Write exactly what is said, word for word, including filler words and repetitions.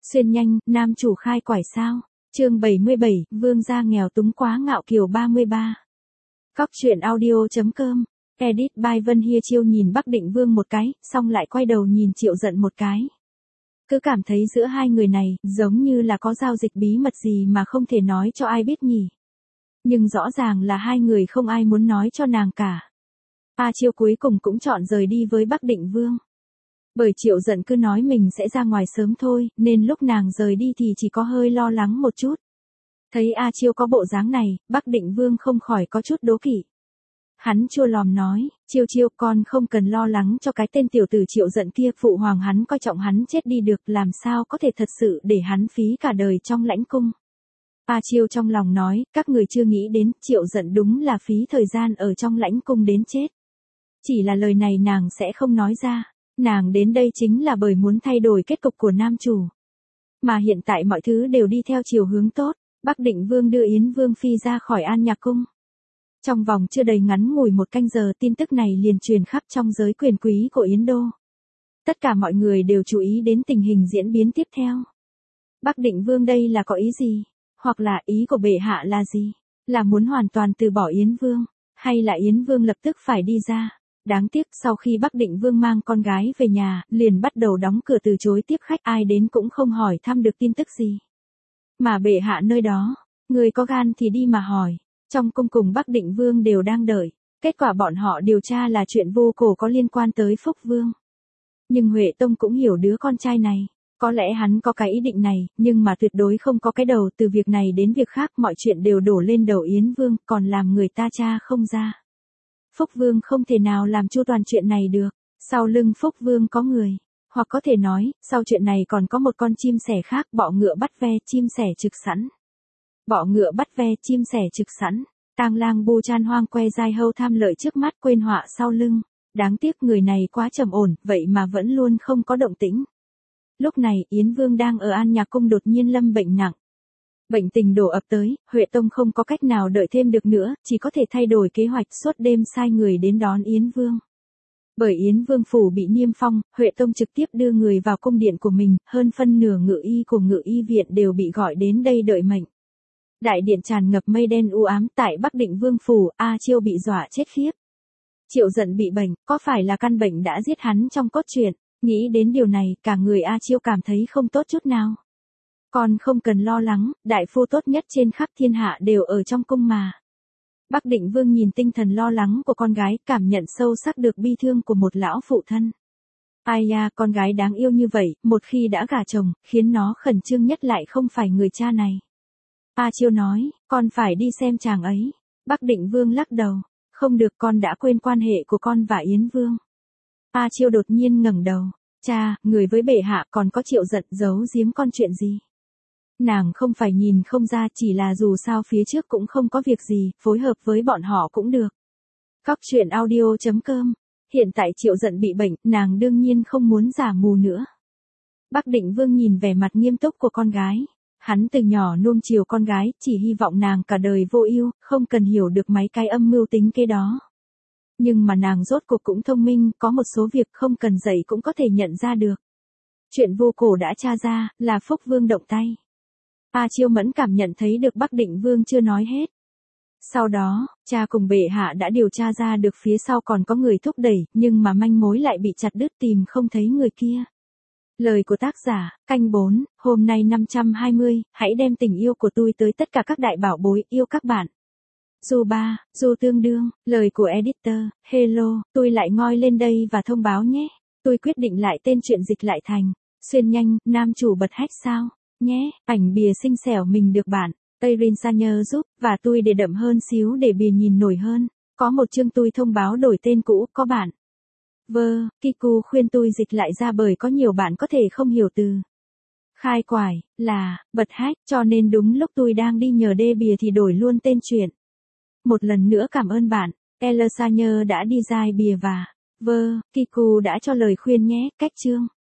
Xuyên nhanh, nam chủ khai quải sao? Chương bảy mươi bảy, vương gia nghèo túng quá ngạo kiều ba mươi ba. Cóc truyện audio.com, edit by Vân Hia Chiêu nhìn Bắc Định Vương một cái, xong lại quay đầu nhìn Triệu Dận một cái. Cứ cảm thấy giữa hai người này, giống như là có giao dịch bí mật gì mà không thể nói cho ai biết nhỉ. Nhưng rõ ràng là hai người không ai muốn nói cho nàng cả. A Chiêu cuối cùng cũng chọn rời đi với Bắc Định Vương. Bởi Triệu Dận cứ nói mình sẽ ra ngoài sớm thôi, nên lúc nàng rời đi thì chỉ có hơi lo lắng một chút. Thấy A Chiêu có bộ dáng này, Bắc Định Vương không khỏi có chút đố kỵ. Hắn chua lòm nói, Chiêu Chiêu con không cần lo lắng cho cái tên tiểu tử Triệu Dận kia, phụ hoàng hắn coi trọng hắn chết đi được, làm sao có thể thật sự để hắn phí cả đời trong lãnh cung. A Chiêu trong lòng nói, các người chưa nghĩ đến, Triệu Dận đúng là phí thời gian ở trong lãnh cung đến chết. Chỉ là lời này nàng sẽ không nói ra. Nàng đến đây chính là bởi muốn thay đổi kết cục của nam chủ. Mà hiện tại mọi thứ đều đi theo chiều hướng tốt, Bắc Định Vương đưa Yến Vương Phi ra khỏi An Nhạc Cung. Trong vòng chưa đầy ngắn ngủi một canh giờ, tin tức này liền truyền khắp trong giới quyền quý của Yến Đô. Tất cả mọi người đều chú ý đến tình hình diễn biến tiếp theo. Bắc Định Vương đây là có ý gì? Hoặc là ý của bệ hạ là gì? Là muốn hoàn toàn từ bỏ Yến Vương? Hay là Yến Vương lập tức phải đi ra? Đáng tiếc sau khi Bắc Định Vương mang con gái về nhà, liền bắt đầu đóng cửa từ chối tiếp khách, ai đến cũng không hỏi thăm được tin tức gì. Mà bệ hạ nơi đó, người có gan thì đi mà hỏi. Trong cung cùng Bắc Định Vương đều đang đợi. Kết quả bọn họ điều tra là chuyện vô cổ có liên quan tới Phúc Vương. Nhưng Huệ Tông cũng hiểu đứa con trai này. Có lẽ hắn có cái ý định này, nhưng mà tuyệt đối không có cái đầu. Từ việc này đến việc khác mọi chuyện đều đổ lên đầu Yến Vương, còn làm người ta tra không ra. Phúc Vương không thể nào làm chu toàn chuyện này được. Sau lưng Phúc Vương có người. Hoặc có thể nói, sau chuyện này còn có một con chim sẻ khác, bọ ngựa bắt ve, chim sẻ trực sẵn. Bọ ngựa bắt ve, chim sẻ trực sẵn. Tang Lang Bu Chan hoang que dai hâu tham lợi trước mắt, quên họa sau lưng. Đáng tiếc người này quá trầm ổn, vậy mà vẫn luôn không có động tĩnh. Lúc này, Yến Vương đang ở An Nhạc Cung đột nhiên lâm bệnh nặng. Bệnh tình đổ ập tới, Huệ Tông không có cách nào đợi thêm được nữa, chỉ có thể thay đổi kế hoạch, suốt đêm sai người đến đón Yến Vương. Bởi Yến Vương phủ bị niêm phong, Huệ Tông trực tiếp đưa người vào cung điện của mình, hơn phân nửa ngự y của ngự y viện đều bị gọi đến đây đợi mệnh. Đại điện tràn ngập mây đen u ám, tại Bắc Định Vương phủ, A Chiêu bị dọa chết khiếp. Triệu Dận bị bệnh, có phải là căn bệnh đã giết hắn trong cốt truyện? Nghĩ đến điều này, cả người A Chiêu cảm thấy không tốt chút nào. Con không cần lo lắng, đại phu tốt nhất trên khắp thiên hạ đều ở trong cung mà. Bắc Định Vương nhìn tinh thần lo lắng của con gái, cảm nhận sâu sắc được bi thương của một lão phụ thân. Ai da, con gái đáng yêu như vậy, một khi đã gả chồng, khiến nó khẩn trương nhất lại không phải người cha này. A Chiêu nói, con phải đi xem chàng ấy. Bắc Định Vương lắc đầu, không được, con đã quên quan hệ của con và Yến Vương. A Chiêu đột nhiên ngẩng đầu, cha, người với bệ hạ còn có Triệu Dận, giấu giếm con chuyện gì? Nàng không phải nhìn không ra, chỉ là dù sao phía trước cũng không có việc gì, phối hợp với bọn họ cũng được. Cóc truyện audio.com, hiện tại Triệu Dận bị bệnh, nàng đương nhiên không muốn giả mù nữa. Bắc Định Vương nhìn vẻ mặt nghiêm túc của con gái. Hắn từ nhỏ nuông chiều con gái, chỉ hy vọng nàng cả đời vô ưu, không cần hiểu được mấy cái âm mưu tính kế đó. Nhưng mà nàng rốt cuộc cũng thông minh, có một số việc không cần dạy cũng có thể nhận ra được. Chuyện vô cổ đã tra ra, là Phúc Vương động tay. A Chiêu mẫn cảm nhận thấy được Bắc Định Vương chưa nói hết. Sau đó, cha cùng bệ hạ đã điều tra ra được phía sau còn có người thúc đẩy, nhưng mà manh mối lại bị chặt đứt, tìm không thấy người kia. Lời của tác giả, canh bốn, hôm nay năm trăm hai mươi, hãy đem tình yêu của tôi tới tất cả các đại bảo bối, yêu các bạn. Du ba, Du tương đương, lời của editor, hello, tôi lại ngoi lên đây và thông báo nhé. Tôi quyết định lại tên chuyện dịch lại thành, xuyên nhanh, nam chủ bật hách sao, nhé, ảnh bìa xinh xẻo mình được bạn, Tayrin Sanyer giúp, và tôi để đậm hơn xíu để bìa nhìn nổi hơn. Có một chương tôi thông báo đổi tên cũ, có bạn. Vơ, Kiku khuyên tôi dịch lại ra bởi có nhiều bạn có thể không hiểu từ khai quải, là, bật hách, cho nên đúng lúc tôi đang đi nhờ đê bìa thì đổi luôn tên chuyện. Một lần nữa cảm ơn bạn, Elsayer đã đi dai bìa và, Vơ, Kiku đã cho lời khuyên nhé, cách chương.